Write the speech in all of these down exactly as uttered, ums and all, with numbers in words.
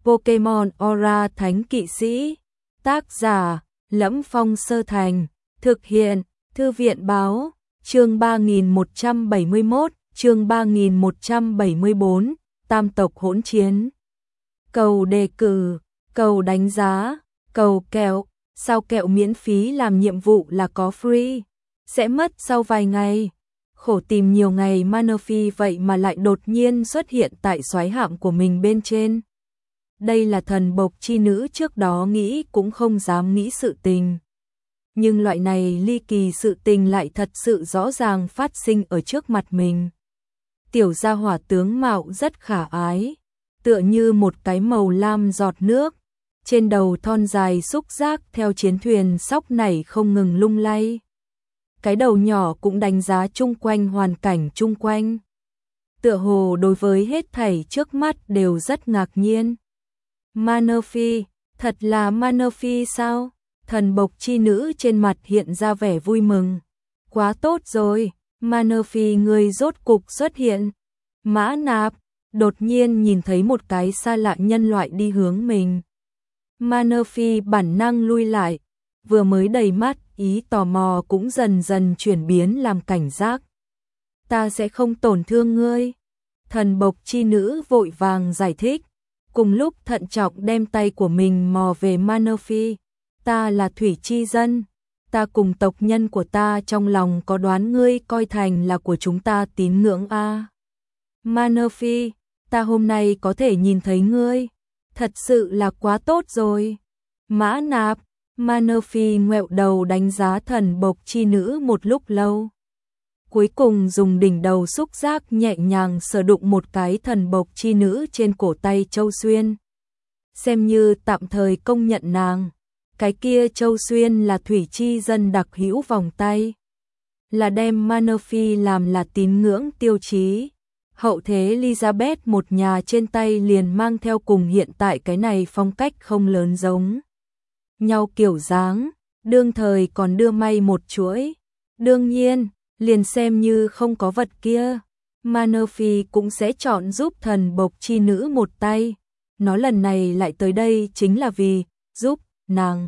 Pokemon Aura Thánh Kỵ Sĩ. Tác giả: Lẫm Phong Sơ Thành. Thực hiện: Thư viện báo. Chương ba nghìn một trăm bảy mươi mốt, chương ba nghìn một trăm bảy mươi bốn, Tam tộc hỗn chiến. Cầu đề cử, cầu đánh giá, cầu kẹo, sao kẹo miễn phí làm nhiệm vụ là có free, sẽ mất sau vài ngày. Khổ tìm nhiều ngày Manaphy vậy mà lại đột nhiên xuất hiện tại soái hạm của mình bên trên. Đây là thần bộc chi nữ trước đó nghĩ cũng không dám nghĩ sự tình. Nhưng loại này ly kỳ sự tình lại thật sự rõ ràng phát sinh ở trước mặt mình. Tiểu gia hỏa tướng mạo rất khả ái, tựa như một cái màu lam giọt nước, trên đầu thon dài xúc giác theo chiến thuyền sóc nảy không ngừng lung lay. Cái đầu nhỏ cũng đánh giá chung quanh hoàn cảnh chung quanh. Tựa hồ đối với hết thảy trước mắt đều rất ngạc nhiên. Manaphy, thật là Manaphy sao? Thần bộc chi nữ trên mặt hiện ra vẻ vui mừng. Quá tốt rồi, Manaphy người rốt cục xuất hiện. Mã Nạp đột nhiên nhìn thấy một cái xa lạ nhân loại đi hướng mình. Manaphy bản năng lui lại, vừa mới đầy mắt ý tò mò cũng dần dần chuyển biến làm cảnh giác. Ta sẽ không tổn thương ngươi. Thần bộc chi nữ vội vàng giải thích, cùng lúc thận trọng đem tay của mình mò về Manaphy. Ta là thủy chi dân, ta cùng tộc nhân của ta trong lòng có đoán ngươi coi thành là của chúng ta tín ngưỡng a. À. Manaphy, ta hôm nay có thể nhìn thấy ngươi, thật sự là quá tốt rồi. Mã Nạp, Manaphy ngoẹo đầu đánh giá thần bộc chi nữ một lúc lâu. Cuối cùng dùng đỉnh đầu xúc giác nhẹ nhàng sờ đụng một cái thần bộc chi nữ trên cổ tay Châu Xuyên. Xem như tạm thời công nhận nàng. Cái kia Châu Xuyên là thủy chi dân đặc hữu vòng tay. Là đem Manaphy làm là tín ngưỡng tiêu chí. Hậu thế Elizabeth một nhà trên tay liền mang theo cùng hiện tại cái này phong cách không lớn giống nhau kiểu dáng, đương thời còn đưa may một chuỗi. Đương nhiên, liền xem như không có vật kia, Manaphy cũng sẽ chọn giúp thần bộc chi nữ một tay. Nó lần này lại tới đây chính là vì giúp nàng.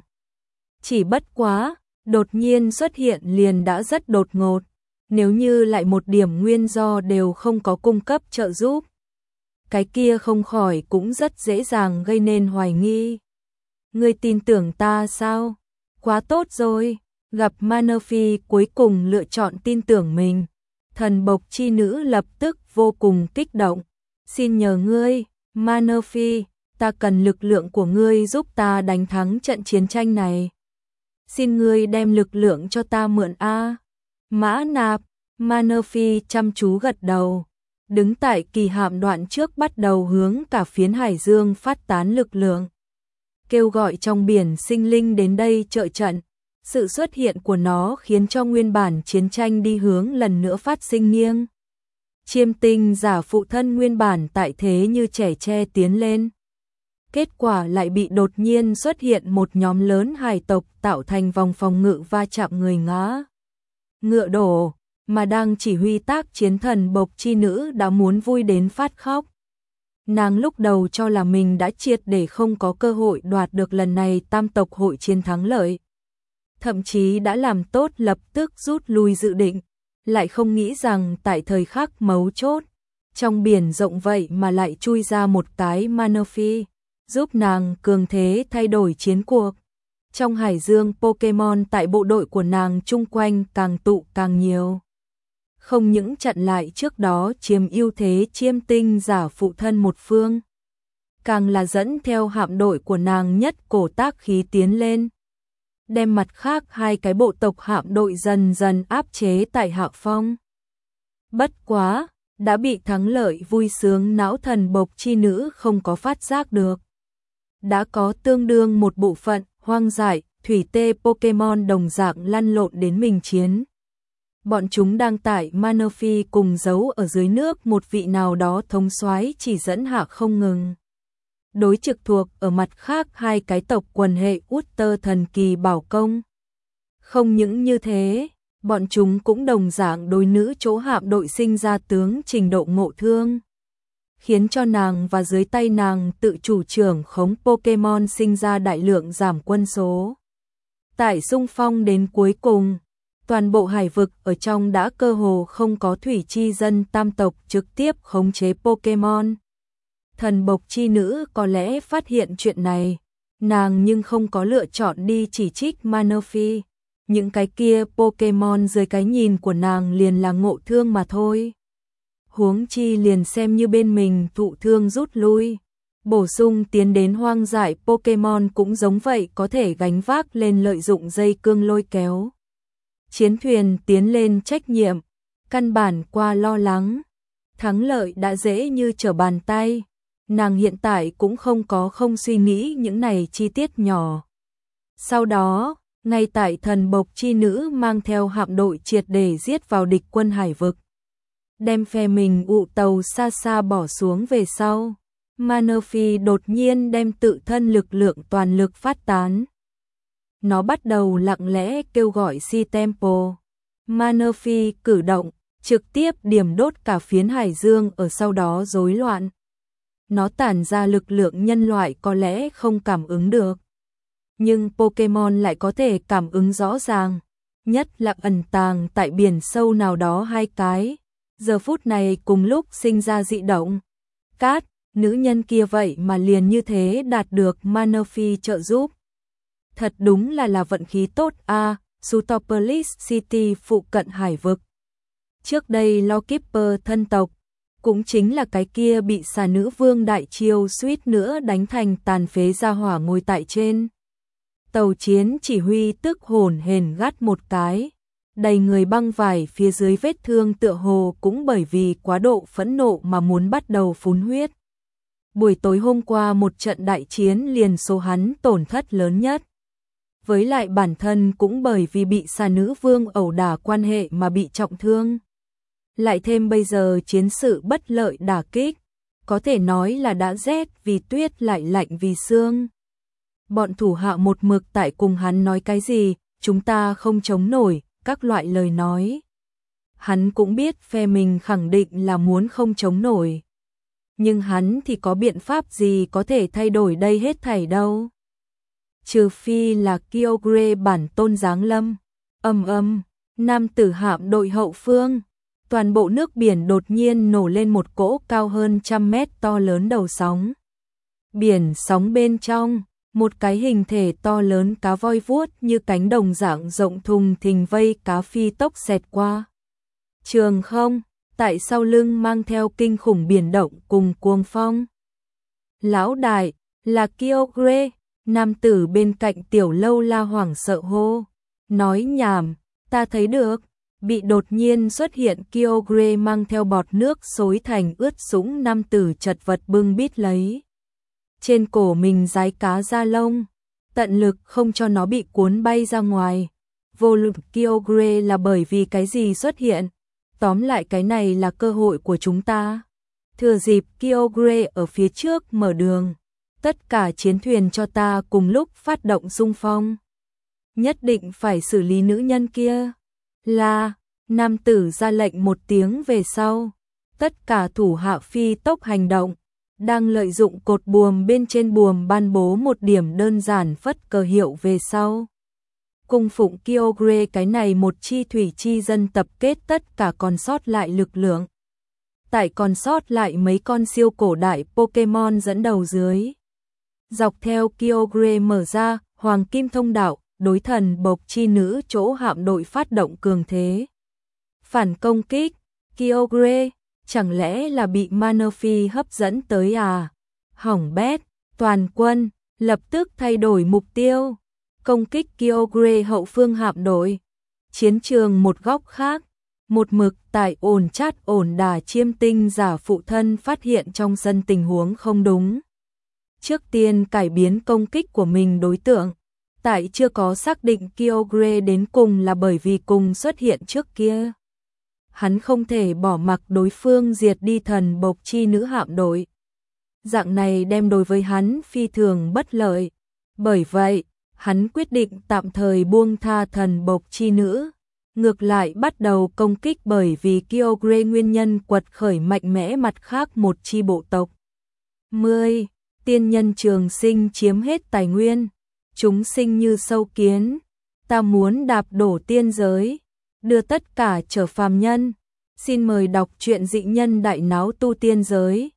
Chỉ bất quá, đột nhiên xuất hiện liền đã rất đột ngột. Nếu như lại một điểm nguyên do đều không có cung cấp trợ giúp, cái kia không khỏi cũng rất dễ dàng gây nên hoài nghi. Ngươi tin tưởng ta sao? Quá tốt rồi, gặp Manaphy cuối cùng lựa chọn tin tưởng mình. Thần bộc chi nữ lập tức vô cùng kích động. Xin nhờ ngươi, Manaphy, ta cần lực lượng của ngươi giúp ta đánh thắng trận chiến tranh này. Xin ngươi đem lực lượng cho ta mượn a. Mã Nạp, Manaphy chăm chú gật đầu, đứng tại kỳ hạm đoạn trước bắt đầu hướng cả phiến hải dương phát tán lực lượng, kêu gọi trong biển sinh linh đến đây trợ trận. Sự xuất hiện của nó khiến cho nguyên bản chiến tranh đi hướng lần nữa phát sinh nghiêng. Chiêm tinh giả phụ thân nguyên bản tại thế như trẻ tre tiến lên. Kết quả lại bị đột nhiên xuất hiện một nhóm lớn hải tộc tạo thành vòng phòng ngự va chạm người ngã ngựa đổ, mà đang chỉ huy tác chiến thần bộc chi nữ đã muốn vui đến phát khóc. Nàng lúc đầu cho là mình đã triệt để không có cơ hội đoạt được lần này tam tộc hội chiến thắng lợi. Thậm chí đã làm tốt lập tức rút lui dự định, lại không nghĩ rằng tại thời khắc mấu chốt, trong biển rộng vậy mà lại chui ra một cái Manaphy, giúp nàng cường thế thay đổi chiến cuộc. Trong hải dương Pokemon tại bộ đội của nàng chung quanh càng tụ càng nhiều. Không những chặn lại trước đó chiếm ưu thế chiêm tinh giả phụ thân một phương, càng là dẫn theo hạm đội của nàng nhất cổ tác khí tiến lên, đem mặt khác hai cái bộ tộc hạm đội dần dần áp chế tại hạ phong. Bất quá, đã bị thắng lợi vui sướng não thần bộc chi nữ không có phát giác được. Đã có tương đương một bộ phận hoang dại, thủy tê Pokemon đồng dạng lăn lộn đến mình chiến. Bọn chúng đang tại Manaphy cùng giấu ở dưới nước một vị nào đó thống soái chỉ dẫn hạ không ngừng. Đối trực thuộc ở mặt khác hai cái tộc quần hệ Utter thần kỳ bảo công. Không những như thế, bọn chúng cũng đồng dạng đối nữ chỗ hạm đội sinh ra tướng trình độ ngộ thương. khiến cho nàng và dưới tay nàng tự chủ trưởng khống Pokemon sinh ra đại lượng giảm quân số. Tại xung phong đến cuối cùng, toàn bộ hải vực ở trong đã cơ hồ không có thủy chi dân tam tộc trực tiếp khống chế Pokemon. Thần bộc chi nữ có lẽ phát hiện chuyện này, nàng nhưng không có lựa chọn đi chỉ trích Manaphy. Những cái kia Pokemon dưới cái nhìn của nàng liền là ngộ thương mà thôi. Huống chi liền xem như bên mình thụ thương rút lui. Bổ sung tiến đến hoang dại Pokemon cũng giống vậy, có thể gánh vác lên lợi dụng dây cương lôi kéo chiến thuyền tiến lên trách nhiệm, căn bản qua lo lắng. Thắng lợi đã dễ như trở bàn tay, nàng hiện tại cũng không có không suy nghĩ những này chi tiết nhỏ. Sau đó, ngay tại thần bộc chi nữ mang theo hạm đội triệt để giết vào địch quân hải vực, đem phe mình ụ tàu xa xa bỏ xuống về sau, Manaphy đột nhiên đem tự thân lực lượng toàn lực phát tán. Nó bắt đầu lặng lẽ kêu gọi Si Temple. Manaphy cử động, trực tiếp điểm đốt cả phiến hải dương ở sau đó rối loạn. Nó tản ra lực lượng nhân loại có lẽ không cảm ứng được, nhưng Pokemon lại có thể cảm ứng rõ ràng, nhất là ẩn tàng tại biển sâu nào đó hai cái, giờ phút này cùng lúc sinh ra dị động. Cát, nữ nhân kia vậy mà liền như thế đạt được Manaphy trợ giúp. Thật đúng là là vận khí tốt a. À, Sutopolis City phụ cận hải vực. Trước đây Lawkeeper thân tộc, cũng chính là cái kia bị xà nữ vương đại chiêu suýt nữa đánh thành tàn phế ra hỏa ngồi tại trên tàu chiến chỉ huy tức hồn hển gắt một cái, đầy người băng vải phía dưới vết thương tựa hồ cũng bởi vì quá độ phẫn nộ mà muốn bắt đầu phun huyết. Buổi tối hôm qua một trận đại chiến liền số hắn tổn thất lớn nhất. Với lại bản thân cũng bởi vì bị xà nữ vương ẩu đả quan hệ mà bị trọng thương. Lại thêm bây giờ chiến sự bất lợi đả kích, có thể nói là đã rét vì tuyết lại lạnh vì sương. Bọn thủ hạ một mực tại cùng hắn nói cái gì, chúng ta không chống nổi, các loại lời nói. Hắn cũng biết phe mình khẳng định là muốn không chống nổi. Nhưng hắn thì có biện pháp gì có thể thay đổi đây hết thảy đâu. Trừ phi là Kyogre bản tôn giáng lâm. Âm âm, nam tử hạm đội hậu phương. Toàn bộ nước biển đột nhiên nổ lên một cỗ cao hơn trăm mét to lớn đầu sóng. Biển sóng bên trong, một cái hình thể to lớn cá voi vuốt như cánh đồng dạng rộng thùng thình vây cá phi tốc xẹt qua. Trường không, tại sau lưng mang theo kinh khủng biển động cùng cuồng phong. Lão đại, là Kyogre, nam tử bên cạnh tiểu lâu la hoảng sợ hô. Nói nhảm, ta thấy được. Bị đột nhiên xuất hiện Kyogre mang theo bọt nước xối thành ướt sũng, nam tử chật vật bưng bít lấy trên cổ mình dái cá da lông, tận lực không cho nó bị cuốn bay ra ngoài. Vô lực Kyogre là bởi vì cái gì xuất hiện? Tóm lại cái này là cơ hội của chúng ta. Thừa dịp Kyogre ở phía trước mở đường, tất cả chiến thuyền cho ta cùng lúc phát động xung phong. Nhất định phải xử lý nữ nhân kia. Là, nam tử ra lệnh một tiếng về sau, tất cả thủ hạ phi tốc hành động, đang lợi dụng cột buồm bên trên buồm ban bố một điểm đơn giản phất cờ hiệu về sau. Cung phụng Kyogre cái này một chi thủy chi dân tập kết tất cả còn sót lại lực lượng. Tại còn sót lại mấy con siêu cổ đại Pokemon dẫn đầu dưới. Dọc theo Kyogre mở ra, Hoàng Kim Thông Đạo, đối thần bộc chi nữ chỗ hạm đội phát động cường thế. Phản công kích, Kyogre, chẳng lẽ là bị Manaphy hấp dẫn tới à? Hỏng bét, toàn quân, lập tức thay đổi mục tiêu. Công kích Kyogre hậu phương hạm đội. Chiến trường một góc khác, một mực tại ổn chát ổn đà chiêm tinh giả phụ thân phát hiện trong sân tình huống không đúng. Trước tiên cải biến công kích của mình đối tượng. Tại chưa có xác định Kyogre đến cùng là bởi vì cùng xuất hiện trước kia. Hắn không thể bỏ mặc đối phương diệt đi thần bộc chi nữ hạm đội. Dạng này đem đối với hắn phi thường bất lợi. Bởi vậy, hắn quyết định tạm thời buông tha thần bộc chi nữ, ngược lại bắt đầu công kích bởi vì Kyogre nguyên nhân quật khởi mạnh mẽ mặt khác một chi bộ tộc. mười. Tiên nhân trường sinh chiếm hết tài nguyên, chúng sinh như sâu kiến, ta muốn đạp đổ tiên giới, đưa tất cả trở phàm nhân. Xin mời đọc truyện Dị Nhân Đại Náo Tu Tiên Giới.